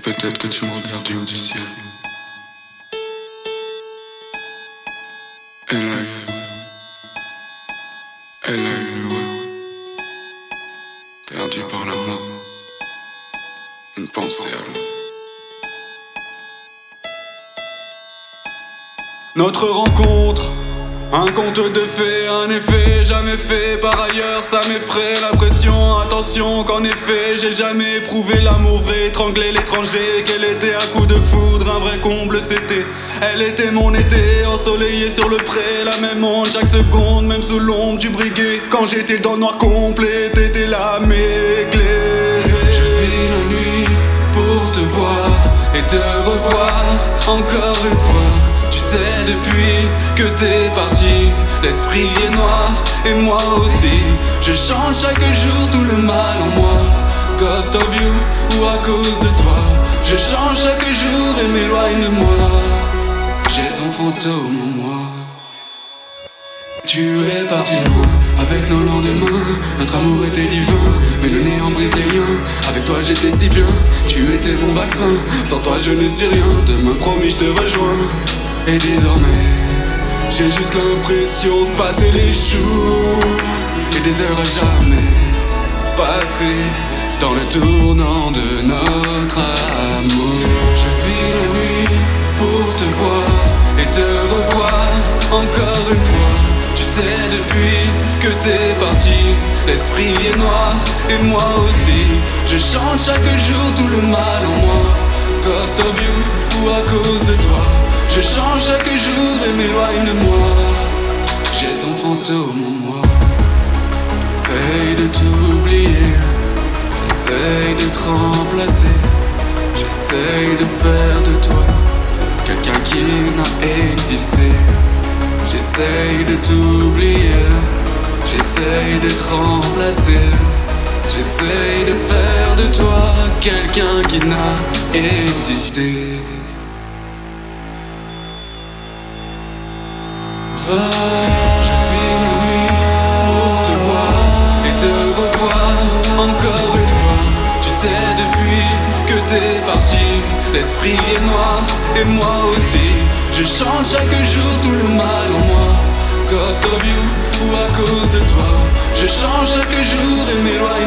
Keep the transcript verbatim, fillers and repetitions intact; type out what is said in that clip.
Peut-être que tu me regardes du haut du ciel. Elle a eu, elle a eu le ouais, perdu par la mort, une pensée à l'eau. Notre rencontre, un conte de fées, un effet jamais fait par ailleurs, ça m'effraie la pression, attention qu'en effet j'ai jamais éprouvé l'amour vrai, étranglé l'étranger, qu'elle était un coup de foudre, un vrai comble c'était. Elle était mon été, ensoleillé sur le pré, la même onde chaque seconde, même sous l'ombre du briguet. Quand j'étais dans le noir complet, t'étais là m'éclairer. Je vis la nuit pour te voir et te revoir encore une fois. Tu sais depuis que t'es parti, l'esprit est noir et moi aussi. Je chante chaque jour tout le mal en moi, Ghost of you ou à cause de toi. Je change chaque jour et m'éloigne de moi. J'ai ton fantôme en moi. Tu es parti loin, avec nos lendemains. Notre amour était divin, mais le néant brisait lien. Avec toi j'étais si bien, tu étais mon vaccin. Sans toi je ne suis rien, demain promis je te rejoins. Et désormais, j'ai juste l'impression de passer les jours et des heures à jamais passer dans le tournant de notre amour. Je vis la nuit pour te voir et te revoir encore une fois. Tu sais depuis que t'es parti, l'esprit est noir et moi aussi. Je chante chaque jour tout le mal en moi, Ghost of you ou à cause de toi. Je change chaque jour et m'éloigne de moi. J'ai ton fantôme en moi. J'essaye de t'oublier, j'essaye de te remplacer. J'essaye de faire de toi quelqu'un qui n'a existé. J'essaye de t'oublier, j'essaye de te remplacer. J'essaye de faire de toi quelqu'un qui n'a existé. Oh, je vis la nuit pour te voir et te revoir encore une fois. Tu sais depuis que t'es parti, l'esprit est noir et moi aussi. Je chante chaque jour tout le mal en moi, Ghost of you ou à cause de toi. Je change chaque jour et m'éloigne